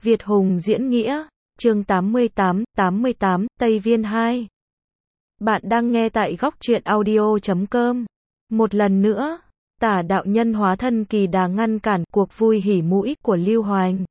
Việt Hùng diễn nghĩa, chương 88, Tây Viên 2. Bạn đang nghe tại góc truyện audio.com. Một lần nữa, Tả đạo nhân hóa thân Kỳ Đà ngăn cản cuộc vui hỉ mũi của Lưu Hoành.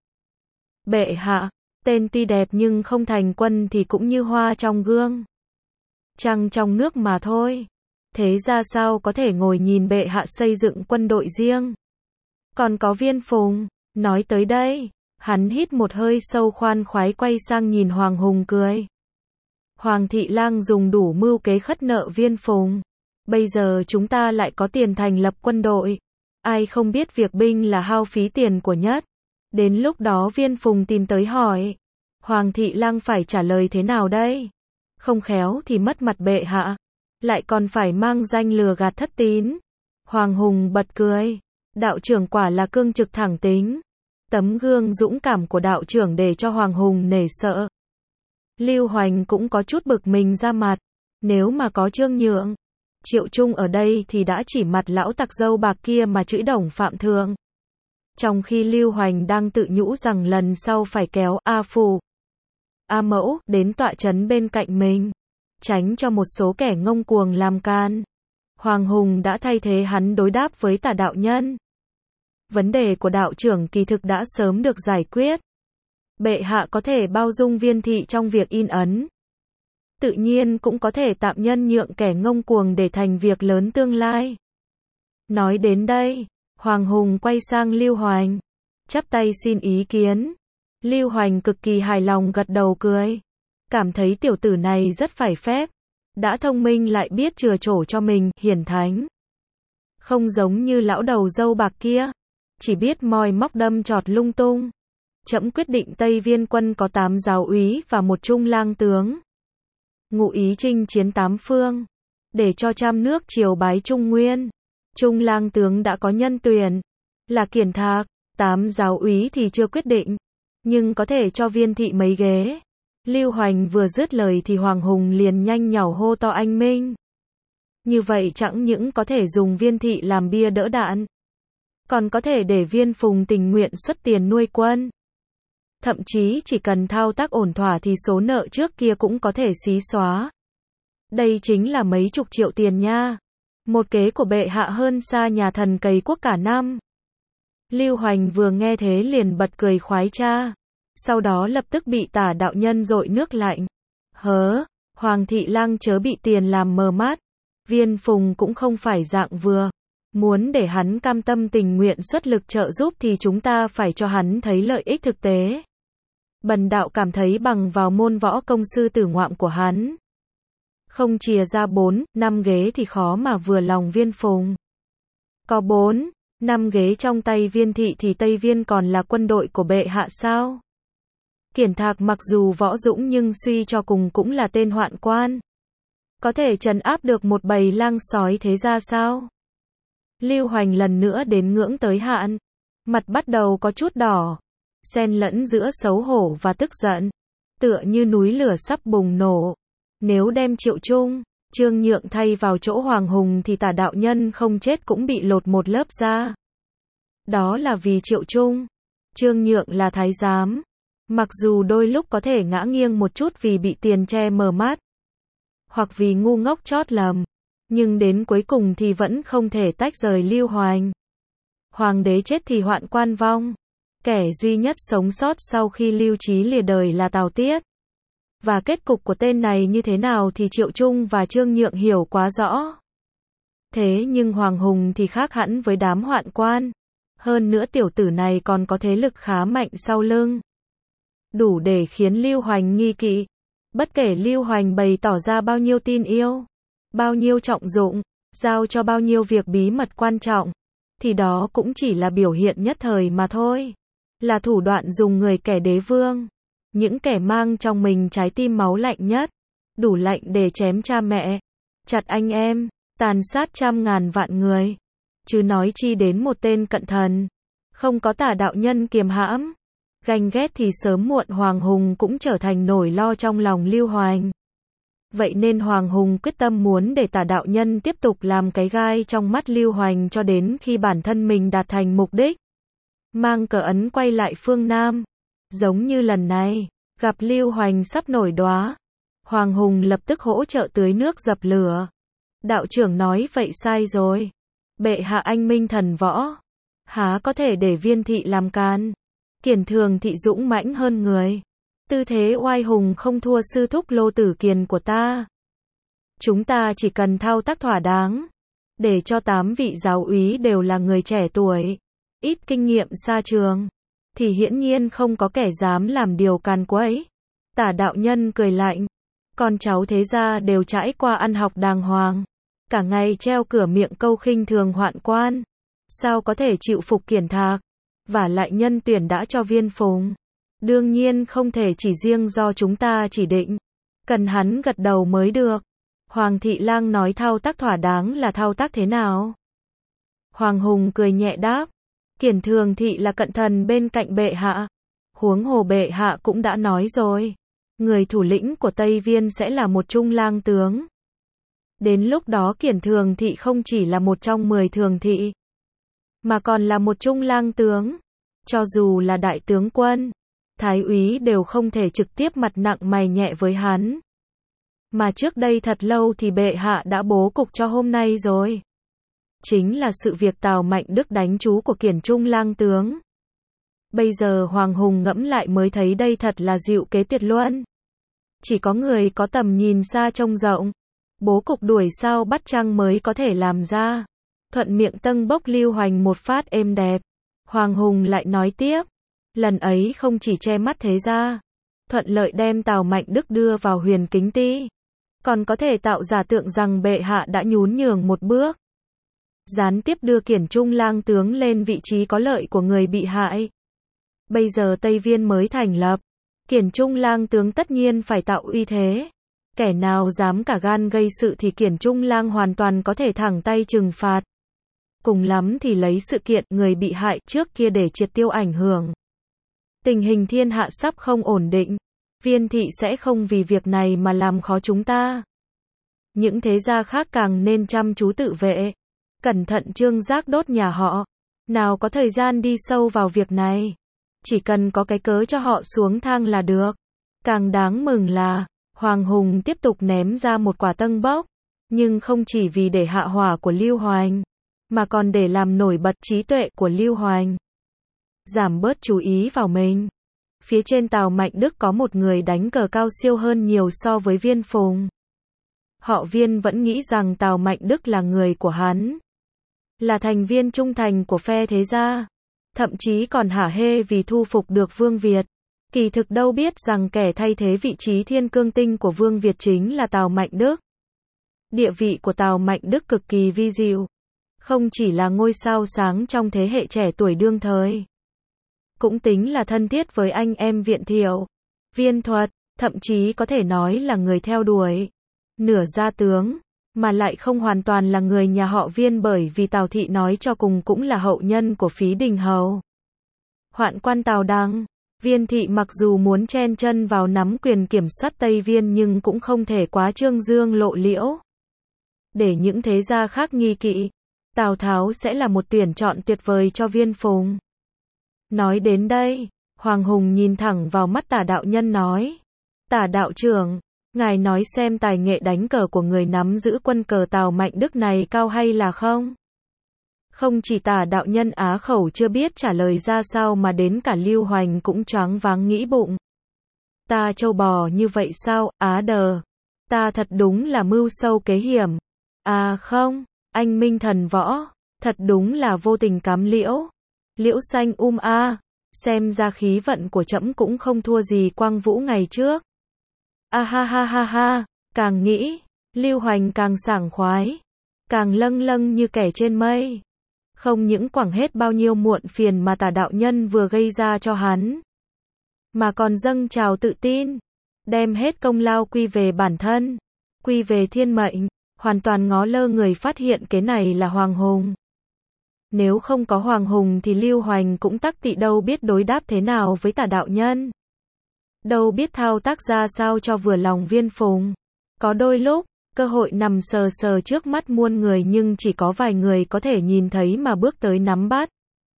Bệ hạ, tên tuy đẹp nhưng không thành quân thì cũng như hoa trong gương. Trăng trong nước mà thôi. Thế ra sao có thể ngồi nhìn bệ hạ xây dựng quân đội riêng? Còn có Viên Phùng, nói tới đây, hắn hít một hơi sâu khoan khoái quay sang nhìn Hoàng Hùng cười. Hoàng thị lang dùng đủ mưu kế khất nợ Viên Phùng. Bây giờ chúng ta lại có tiền thành lập quân đội. Ai không biết việc binh là hao phí tiền của nhất. Đến lúc đó Viên Phùng tìm tới hỏi. Hoàng thị lang phải trả lời thế nào đây? Không khéo thì mất mặt bệ hạ. Lại còn phải mang danh lừa gạt thất tín. Hoàng Hùng bật cười. Đạo trưởng quả là cương trực thẳng tính. Tấm gương dũng cảm của đạo trưởng để cho Hoàng Hùng nể sợ. Lưu Hoành cũng có chút bực mình ra mặt. Nếu mà có Trương Nhượng, Triệu Trung ở đây thì đã chỉ mặt lão tặc dâu bạc kia mà chửi đồng phạm thượng. Trong khi Lưu Hoành đang tự nhủ rằng lần sau phải kéo A Phù, A Mẫu đến tọa trấn bên cạnh mình, tránh cho một số kẻ ngông cuồng làm can. Hoàng Hùng đã thay thế hắn đối đáp với Tả đạo nhân. Vấn đề của đạo trưởng kỳ thực đã sớm được giải quyết. Bệ hạ có thể bao dung Viên thị trong việc in ấn. Tự nhiên cũng có thể tạm nhân nhượng kẻ ngông cuồng để thành việc lớn tương lai. Nói đến đây, Hoàng Hùng quay sang Lưu Hoành, chắp tay xin ý kiến. Lưu Hoành cực kỳ hài lòng gật đầu cười. Cảm thấy tiểu tử này rất phải phép. Đã thông minh lại biết chừa chỗ cho mình, hiển thánh. Không giống như lão đầu dâu bạc kia. Chỉ biết moi móc đâm chọt lung tung. Trẫm quyết định Tây Viên quân có 8 giáo úy và 1 trung lang tướng. Ngụ ý chinh chiến 8 phương. Để cho trăm nước triều bái Trung Nguyên. Trung lang tướng đã có nhân tuyển. Là Kiển Thạc. 8 giáo úy thì chưa quyết định. Nhưng có thể cho Viên thị mấy ghế. Lưu Hoành vừa dứt lời thì Hoàng Hùng liền nhanh nhảu hô to anh minh. Như vậy chẳng những có thể dùng Viên thị làm bia đỡ đạn. Còn có thể để Viên Phùng tình nguyện xuất tiền nuôi quân. Thậm chí chỉ cần thao tác ổn thỏa thì số nợ trước kia cũng có thể xí xóa. Đây chính là mấy chục triệu tiền nha. Một kế của bệ hạ hơn xa nhà thần cày quốc cả năm. Lưu Hoành vừa nghe thế liền bật cười khoái trá. Sau đó lập tức bị Tả đạo nhân dội nước lạnh. Hớ, Hoàng thị lang chớ bị tiền làm mờ mắt. Viên Phùng cũng không phải dạng vừa. Muốn để hắn cam tâm tình nguyện xuất lực trợ giúp thì chúng ta phải cho hắn thấy lợi ích thực tế. Bần đạo cảm thấy bằng vào môn võ công sư tử ngoạm của hắn. Không chìa ra 4, 5 ghế thì khó mà vừa lòng Viên Phùng. Có 4, 5 ghế trong tay Viên thị thì Tây Viên còn là quân đội của bệ hạ sao? Kiển Thạc mặc dù võ dũng nhưng suy cho cùng cũng là tên hoạn quan. Có thể trấn áp được một bầy lang sói thế ra sao? Lưu Hoành lần nữa đến ngưỡng tới hạn. Mặt bắt đầu có chút đỏ. Xen lẫn giữa xấu hổ và tức giận. Tựa như núi lửa sắp bùng nổ. Nếu đem Triệu Trung, Trương Nhượng thay vào chỗ Hoàng Hùng thì Tả đạo nhân không chết cũng bị lột một lớp da. Đó là vì Triệu Trung, Trương Nhượng là thái giám. Mặc dù đôi lúc có thể ngã nghiêng một chút vì bị tiền che mờ mắt. Hoặc vì ngu ngốc chót lầm. Nhưng đến cuối cùng thì vẫn không thể tách rời Lưu Hoành. Hoàng đế chết thì hoạn quan vong. Kẻ duy nhất sống sót sau khi Lưu Chí lìa đời là Tào Tiết. Và kết cục của tên này như thế nào thì Triệu Trung và Trương Nhượng hiểu quá rõ. Thế nhưng Hoàng Hùng thì khác hẳn với đám hoạn quan. Hơn nữa tiểu tử này còn có thế lực khá mạnh sau lưng. Đủ để khiến Lưu Hoành nghi kỵ. Bất kể Lưu Hoành bày tỏ ra bao nhiêu tin yêu, bao nhiêu trọng dụng, giao cho bao nhiêu việc bí mật quan trọng, thì đó cũng chỉ là biểu hiện nhất thời mà thôi. Là thủ đoạn dùng người kẻ đế vương. Những kẻ mang trong mình trái tim máu lạnh nhất. Đủ lạnh để chém cha mẹ, chặt anh em, tàn sát trăm ngàn vạn người. Chứ nói chi đến một tên cận thần. Không có Tả đạo nhân kiềm hãm, ganh ghét thì sớm muộn Hoàng Hùng cũng trở thành nỗi lo trong lòng Lưu Hoành. Vậy nên Hoàng Hùng quyết tâm muốn để Tả đạo nhân tiếp tục làm cái gai trong mắt Lưu Hoành cho đến khi bản thân mình đạt thành mục đích. Mang cờ ấn quay lại phương Nam. Giống như lần này, gặp Lưu Hoành sắp nổi đoá, Hoàng Hùng lập tức hỗ trợ tưới nước dập lửa. Đạo trưởng nói vậy sai rồi. Bệ hạ anh minh thần võ, há có thể để Viên thị làm can. Kiền Thường thị dũng mãnh hơn người, tư thế oai hùng không thua sư thúc Lô Tử Kiền của ta. Chúng ta chỉ cần thao tác thỏa đáng, để cho 8 vị giáo úy đều là người trẻ tuổi, ít kinh nghiệm xa trường, thì hiển nhiên không có kẻ dám làm điều càn quấy. Tả đạo nhân cười lạnh, con cháu thế gia đều trải qua ăn học đàng hoàng, cả ngày treo cửa miệng câu khinh thường hoạn quan, sao có thể chịu phục kiển thạc, và lại nhân tuyển đã cho Viên Phùng. Đương nhiên không thể chỉ riêng do chúng ta chỉ định, cần hắn gật đầu mới được. Hoàng thị lang nói thao tác thỏa đáng là thao tác thế nào? Hoàng Hùng cười nhẹ đáp, Kiển Thường thị là cận thần bên cạnh bệ hạ. Huống hồ bệ hạ cũng đã nói rồi, người thủ lĩnh của Tây Viên sẽ là một trung lang tướng. Đến lúc đó Kiển Thường thị không chỉ là một trong 10 thường thị, mà còn là một trung lang tướng. Cho dù là đại tướng quân, thái úy đều không thể trực tiếp mặt nặng mày nhẹ với hắn. Mà trước đây thật lâu thì bệ hạ đã bố cục cho hôm nay rồi. Chính là sự việc Tào Mạnh Đức đánh chú của Kiển trung lang tướng. Bây giờ Hoàng Hùng ngẫm lại mới thấy đây thật là diệu kế tuyệt luân. Chỉ có người có tầm nhìn xa trông rộng, bố cục đuổi sao bắt chăng mới có thể làm ra. Thuận miệng tâng bốc Lưu Hoành một phát êm đẹp. Hoàng Hùng lại nói tiếp, lần ấy không chỉ che mắt thế gia, thuận lợi đem Tào Mạnh Đức đưa vào Huyền Kính Ti, còn có thể tạo giả tượng rằng bệ hạ đã nhún nhường một bước, gián tiếp đưa Kiển trung lang tướng lên vị trí có lợi của người bị hại. Bây giờ Tây Viên mới thành lập, Kiển trung lang tướng tất nhiên phải tạo uy thế. Kẻ nào dám cả gan gây sự thì Kiển trung lang hoàn toàn có thể thẳng tay trừng phạt. Cùng lắm thì lấy sự kiện người bị hại trước kia để triệt tiêu ảnh hưởng. Tình hình thiên hạ sắp không ổn định, Viên thị sẽ không vì việc này mà làm khó chúng ta. Những thế gia khác càng nên chăm chú tự vệ, cẩn thận Trương Giác đốt nhà họ, nào có thời gian đi sâu vào việc này. Chỉ cần có cái cớ cho họ xuống thang là được. Càng đáng mừng là, Hoàng Hùng tiếp tục ném ra một quả tân bốc, nhưng không chỉ vì để hạ hỏa của Lưu Hoành, mà còn để làm nổi bật trí tuệ của Lưu Hoành. Giảm bớt chú ý vào mình. Phía trên Tào Mạnh Đức có một người đánh cờ cao siêu hơn nhiều so với Viên Phùng. Họ Viên vẫn nghĩ rằng Tào Mạnh Đức là người của hắn, là thành viên trung thành của phe thế gia, thậm chí còn hả hê vì thu phục được Vương Việt. Kỳ thực đâu biết rằng kẻ thay thế vị trí Thiên Cương Tinh của Vương Việt chính là Tào Mạnh Đức. Địa vị của Tào Mạnh Đức cực kỳ vi diệu, không chỉ là ngôi sao sáng trong thế hệ trẻ tuổi đương thời, cũng tính là thân thiết với anh em Viện Thiệu, Viên Thuật, thậm chí có thể nói là người theo đuổi. Nửa gia tướng, mà lại không hoàn toàn là người nhà họ Viên, bởi vì Tào thị nói cho cùng cũng là hậu nhân của Phí Đình Hầu. Hoạn quan Tào Đăng, Viên thị mặc dù muốn chen chân vào nắm quyền kiểm soát Tây Viên nhưng cũng không thể quá trương dương lộ liễu, để những thế gia khác nghi kỵ. Tào Tháo sẽ là một tuyển chọn tuyệt vời cho Viên Phùng. Nói đến đây, Hoàng Hùng nhìn thẳng vào mắt Tả đạo nhân nói, Tả đạo trưởng, ngài nói xem tài nghệ đánh cờ của người nắm giữ quân cờ Tào Mạnh Đức này cao hay là không? Không chỉ Tả đạo nhân á khẩu chưa biết trả lời ra sao mà đến cả Lưu Hoành cũng choáng váng nghĩ bụng. Ta trâu bò như vậy sao, á đờ. Ta thật đúng là mưu sâu kế hiểm. À không, anh minh thần võ, thật đúng là vô tình cám liễu. Liễu xanh a, xem ra khí vận của trẫm cũng không thua gì Quang Vũ ngày trước. A ha ha ha ha, càng nghĩ, Lưu Hoành càng sảng khoái, càng lâng lâng như kẻ trên mây. Không những quẳng hết bao nhiêu muộn phiền mà Tả đạo nhân vừa gây ra cho hắn, mà còn dâng trào tự tin, đem hết công lao quy về bản thân, quy về thiên mệnh, hoàn toàn ngó lơ người phát hiện cái này là Hoàng Hùng. Nếu không có Hoàng Hùng thì Lưu Hoành cũng tắc tị đâu biết đối đáp thế nào với Tả đạo nhân. Đâu biết thao tác ra sao cho vừa lòng Viên Phùng. Có đôi lúc, cơ hội nằm sờ sờ trước mắt muôn người nhưng chỉ có vài người có thể nhìn thấy mà bước tới nắm bắt.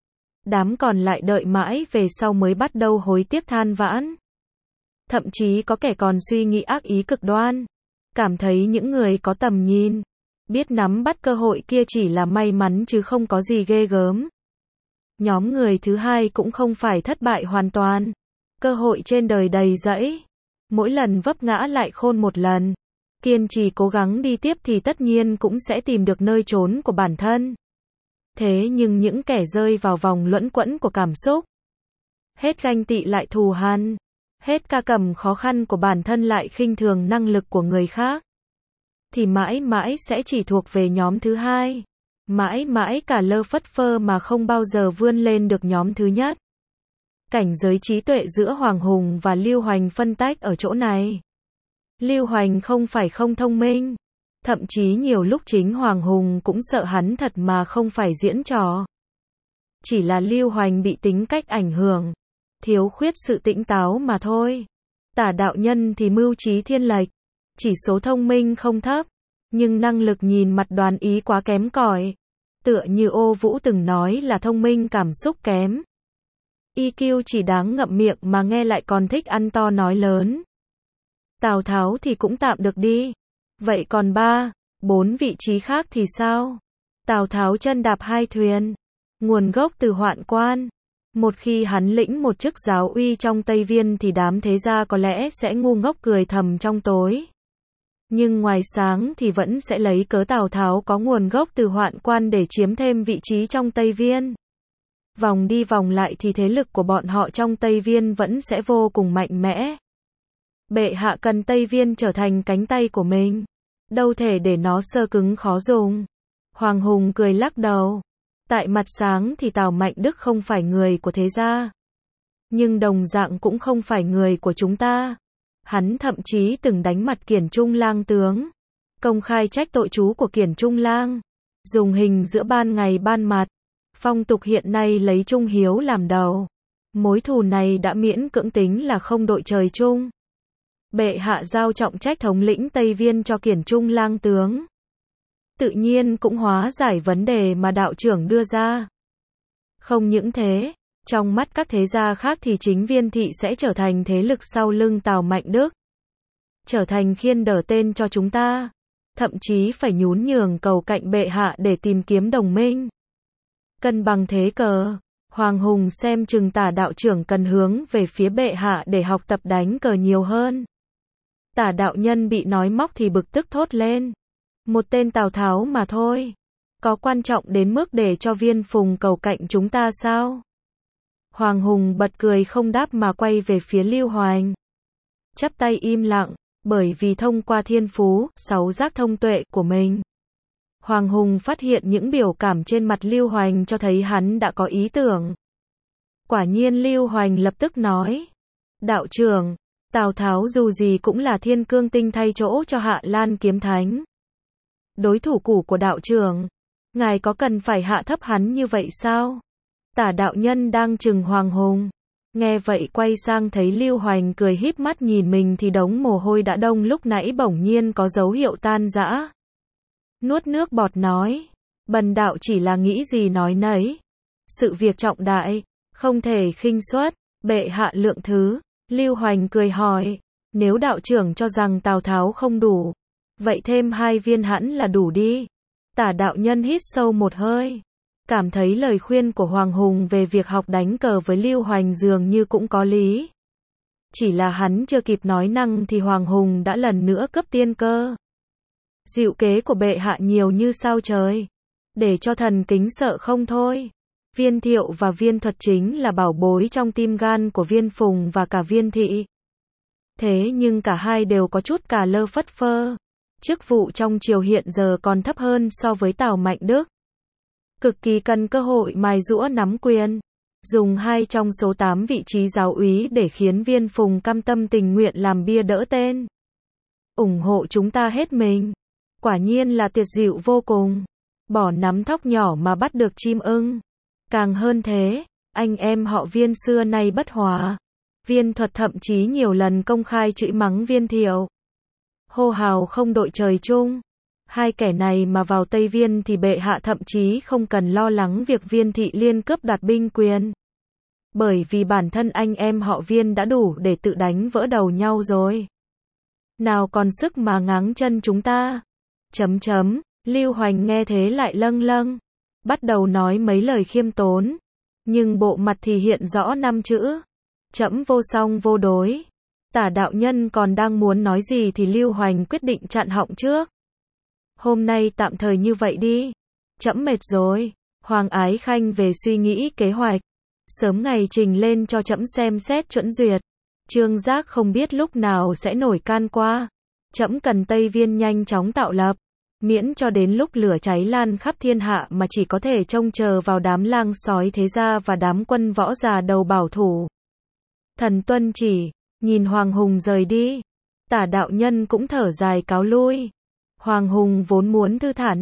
đám còn lại đợi mãi về sau mới bắt đầu hối tiếc than vãn. Thậm chí có kẻ còn suy nghĩ ác ý cực đoan, cảm thấy những người có tầm nhìn, biết nắm bắt cơ hội kia chỉ là may mắn chứ không có gì ghê gớm. Nhóm người thứ hai cũng không phải thất bại hoàn toàn. Cơ hội trên đời đầy rẫy. Mỗi lần vấp ngã lại khôn một lần. Kiên trì cố gắng đi tiếp thì tất nhiên cũng sẽ tìm được nơi trốn của bản thân. Thế nhưng những kẻ rơi vào vòng luẩn quẩn của cảm xúc, hết ganh tị lại thù hằn, hết ca cầm khó khăn của bản thân lại khinh thường năng lực của người khác, thì mãi mãi sẽ chỉ thuộc về nhóm thứ hai. Mãi mãi cả lơ phất phơ mà không bao giờ vươn lên được nhóm thứ nhất. Cảnh giới trí tuệ giữa Hoàng Hùng và Lưu Hoành phân tách ở chỗ này. Lưu Hoành không phải không thông minh. Thậm chí nhiều lúc chính Hoàng Hùng cũng sợ hắn thật mà không phải diễn trò. Chỉ là Lưu Hoành bị tính cách ảnh hưởng, thiếu khuyết sự tỉnh táo mà thôi. Tả đạo nhân thì mưu trí thiên lệch, chỉ số thông minh không thấp, nhưng năng lực nhìn mặt đoán ý quá kém cỏi. Tựa như Ô Vũ từng nói là thông minh cảm xúc kém. EQ chỉ đáng ngậm miệng mà nghe lại còn thích ăn to nói lớn. Tào Tháo thì cũng tạm được đi. Vậy còn 3, 4 vị trí khác thì sao? Tào Tháo chân đạp hai thuyền. Nguồn gốc từ Hoạn Quan. Một khi hắn lĩnh một chức giáo uy trong Tây Viên thì đám thế gia có lẽ sẽ ngu ngốc cười thầm trong tối. Nhưng ngoài sáng thì vẫn sẽ lấy cớ Tào Tháo có nguồn gốc từ Hoạn Quan để chiếm thêm vị trí trong Tây Viên. Vòng đi vòng lại thì thế lực của bọn họ trong Tây Viên vẫn sẽ vô cùng mạnh mẽ. Bệ hạ cần Tây Viên trở thành cánh tay của mình. Đâu thể để nó sơ cứng khó dùng. Hoàng Hùng cười lắc đầu. Tại mặt sáng thì Tào Mạnh Đức không phải người của thế gia. Nhưng đồng dạng cũng không phải người của chúng ta. Hắn thậm chí từng đánh mặt Kiển Trung Lang tướng. Công khai trách tội chú của Kiển Trung Lang. Dùng hình giữa ban ngày ban mặt. Phong tục hiện nay lấy Trung Hiếu làm đầu. Mối thù này đã miễn cưỡng tính là không đội trời chung. Bệ hạ giao trọng trách thống lĩnh Tây Viên cho Kiển Trung Lang tướng. Tự nhiên cũng hóa giải vấn đề mà đạo trưởng đưa ra. Không những thế, trong mắt các thế gia khác thì chính Viên thị sẽ trở thành thế lực sau lưng Tào Mạnh Đức. Trở thành khiên đỡ tên cho chúng ta. Thậm chí phải nhún nhường cầu cạnh bệ hạ để tìm kiếm đồng minh. Cân bằng thế cờ, Hoàng Hùng xem chừng Tả đạo trưởng cần hướng về phía bệ hạ để học tập đánh cờ nhiều hơn. Tả đạo nhân bị nói móc thì bực tức thốt lên. Một tên Tào Tháo mà thôi. Có quan trọng đến mức để cho Viên Phùng cầu cạnh chúng ta sao? Hoàng Hùng bật cười không đáp mà quay về phía Lưu Hoành. Chắp tay im lặng, bởi vì thông qua thiên phú, 6 giác thông tuệ của mình. Hoàng Hùng phát hiện những biểu cảm trên mặt Lưu Hoành cho thấy hắn đã có ý tưởng. Quả nhiên Lưu Hoành lập tức nói. Đạo trưởng, Tào Tháo dù gì cũng là thiên cương tinh thay chỗ cho Hạ Lan Kiếm Thánh. Đối thủ cũ của đạo trưởng. Ngài có cần phải hạ thấp hắn như vậy sao? Tả đạo nhân đang trừng Hoàng Hùng. Nghe vậy quay sang thấy Lưu Hoành cười híp mắt nhìn mình thì đống mồ hôi đã đông lúc nãy bỗng nhiên có dấu hiệu tan rã. Nuốt nước bọt nói. Bần đạo chỉ là nghĩ gì nói nấy. Sự việc trọng đại, không thể khinh suất, bệ hạ lượng thứ. Lưu Hoành cười hỏi. Nếu đạo trưởng cho rằng Tào Tháo không đủ, vậy thêm 2 viên hẳn là đủ đi. Tả đạo nhân hít sâu một hơi. Cảm thấy lời khuyên của Hoàng Hùng về việc học đánh cờ với Lưu Hoành dường như cũng có lý. Chỉ là hắn chưa kịp nói năng thì Hoàng Hùng đã lần nữa cấp tiên cơ. Diệu kế của bệ hạ nhiều như sao trời. Để cho thần kính sợ không thôi. Viên Thiệu và Viên Thuật chính là bảo bối trong tim gan của Viên Phùng và cả Viên Thị. Thế nhưng cả hai đều có chút cà lơ phất phơ. Chức vụ trong triều hiện giờ còn thấp hơn so với Tào Mạnh Đức. Cực kỳ cần cơ hội mài giũa nắm quyền. Dùng 2 trong số 8 vị trí giáo úy để khiến Viên Phùng cam tâm tình nguyện làm bia đỡ tên. Ủng hộ chúng ta hết mình. Quả nhiên là tuyệt diệu vô cùng. Bỏ nắm thóc nhỏ mà bắt được chim ưng. Càng hơn thế, anh em họ Viên xưa nay bất hòa. Viên Thuật thậm chí nhiều lần công khai chửi mắng Viên Thiệu. Hô hào không đội trời chung. Hai kẻ này mà vào Tây Viên thì bệ hạ thậm chí không cần lo lắng việc Viên thị liên cướp đoạt binh quyền. Bởi vì bản thân anh em họ Viên đã đủ để tự đánh vỡ đầu nhau rồi. Nào còn sức mà ngáng chân chúng ta. Lưu Hoành nghe thế lại lâng lâng. Bắt đầu nói mấy lời khiêm tốn. Nhưng bộ mặt thì hiện rõ 5 chữ. Trẫm vô song vô đối. Tả đạo nhân còn đang muốn nói gì thì Lưu Hoành quyết định chặn họng trước. Hôm nay tạm thời như vậy đi. Trẫm mệt rồi. Hoàng Ái Khanh về suy nghĩ kế hoạch. Sớm ngày trình lên cho trẫm xem xét chuẩn duyệt. Trương Giác không biết lúc nào sẽ nổi can qua. Trẫm cần Tây Viên nhanh chóng tạo lập. Miễn cho đến lúc lửa cháy lan khắp thiên hạ mà chỉ có thể trông chờ vào đám lang sói thế gia và đám quân võ già đầu bảo thủ. Thần tuân chỉ, nhìn Hoàng Hùng rời đi. Tả đạo nhân cũng thở dài cáo lui. Hoàng Hùng vốn muốn thư thả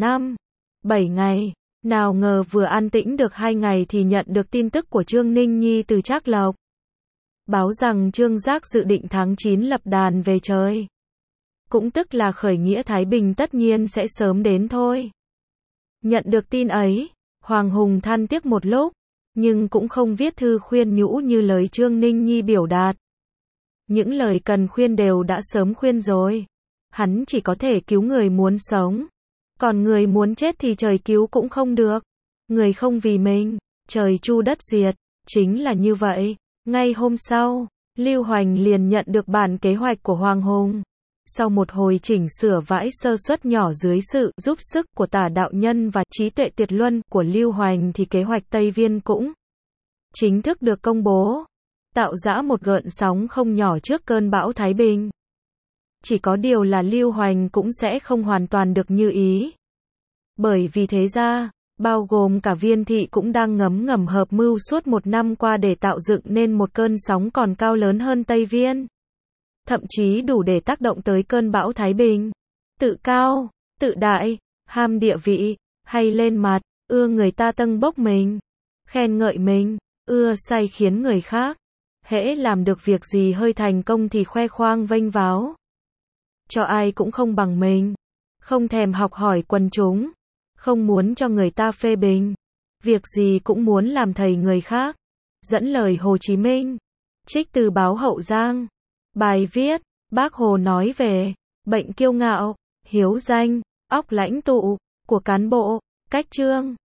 7 ngày. Nào ngờ vừa an tĩnh được 2 ngày thì nhận được tin tức của Trương Ninh Nhi từ Trác Lộc. Báo rằng Trương Giác dự định tháng 9 lập đàn về trời. Cũng tức là khởi nghĩa Thái Bình tất nhiên sẽ sớm đến thôi. Nhận được tin ấy, Hoàng Hùng than tiếc một lúc, nhưng cũng không viết thư khuyên nhủ như lời Trương Ninh Nhi biểu đạt. Những lời cần khuyên đều đã sớm khuyên rồi. Hắn chỉ có thể cứu người muốn sống. Còn người muốn chết thì trời cứu cũng không được. Người không vì mình, trời chu đất diệt. Chính là như vậy. Ngay hôm sau, Lưu Hoành liền nhận được bản kế hoạch của Hoàng Hùng. Sau một hồi chỉnh sửa vãi sơ suất nhỏ dưới sự giúp sức của Tả đạo nhân và trí tuệ tuyệt luân của Lưu Hoành thì kế hoạch Tây Viên cũng chính thức được công bố, tạo ra một gợn sóng không nhỏ trước cơn bão Thái Bình. Chỉ có điều là Lưu Hoành cũng sẽ không hoàn toàn được như ý. Bởi vì thế ra, bao gồm cả Viên thị cũng đang ngấm ngầm hợp mưu suốt 1 năm qua để tạo dựng nên một cơn sóng còn cao lớn hơn Tây Viên. Thậm chí đủ để tác động tới cơn bão Thái Bình. Tự cao, tự đại, ham địa vị, hay lên mặt, ưa người ta tâng bốc mình, khen ngợi mình, ưa say khiến người khác. Hễ làm được việc gì hơi thành công thì khoe khoang vênh váo. Cho ai cũng không bằng mình. Không thèm học hỏi quần chúng. Không muốn cho người ta phê bình. Việc gì cũng muốn làm thầy người khác. Dẫn lời Hồ Chí Minh. Trích từ báo Hậu Giang. Bài viết, Bác Hồ nói về bệnh kiêu ngạo, hiếu danh, óc lãnh tụ của cán bộ, cách chương.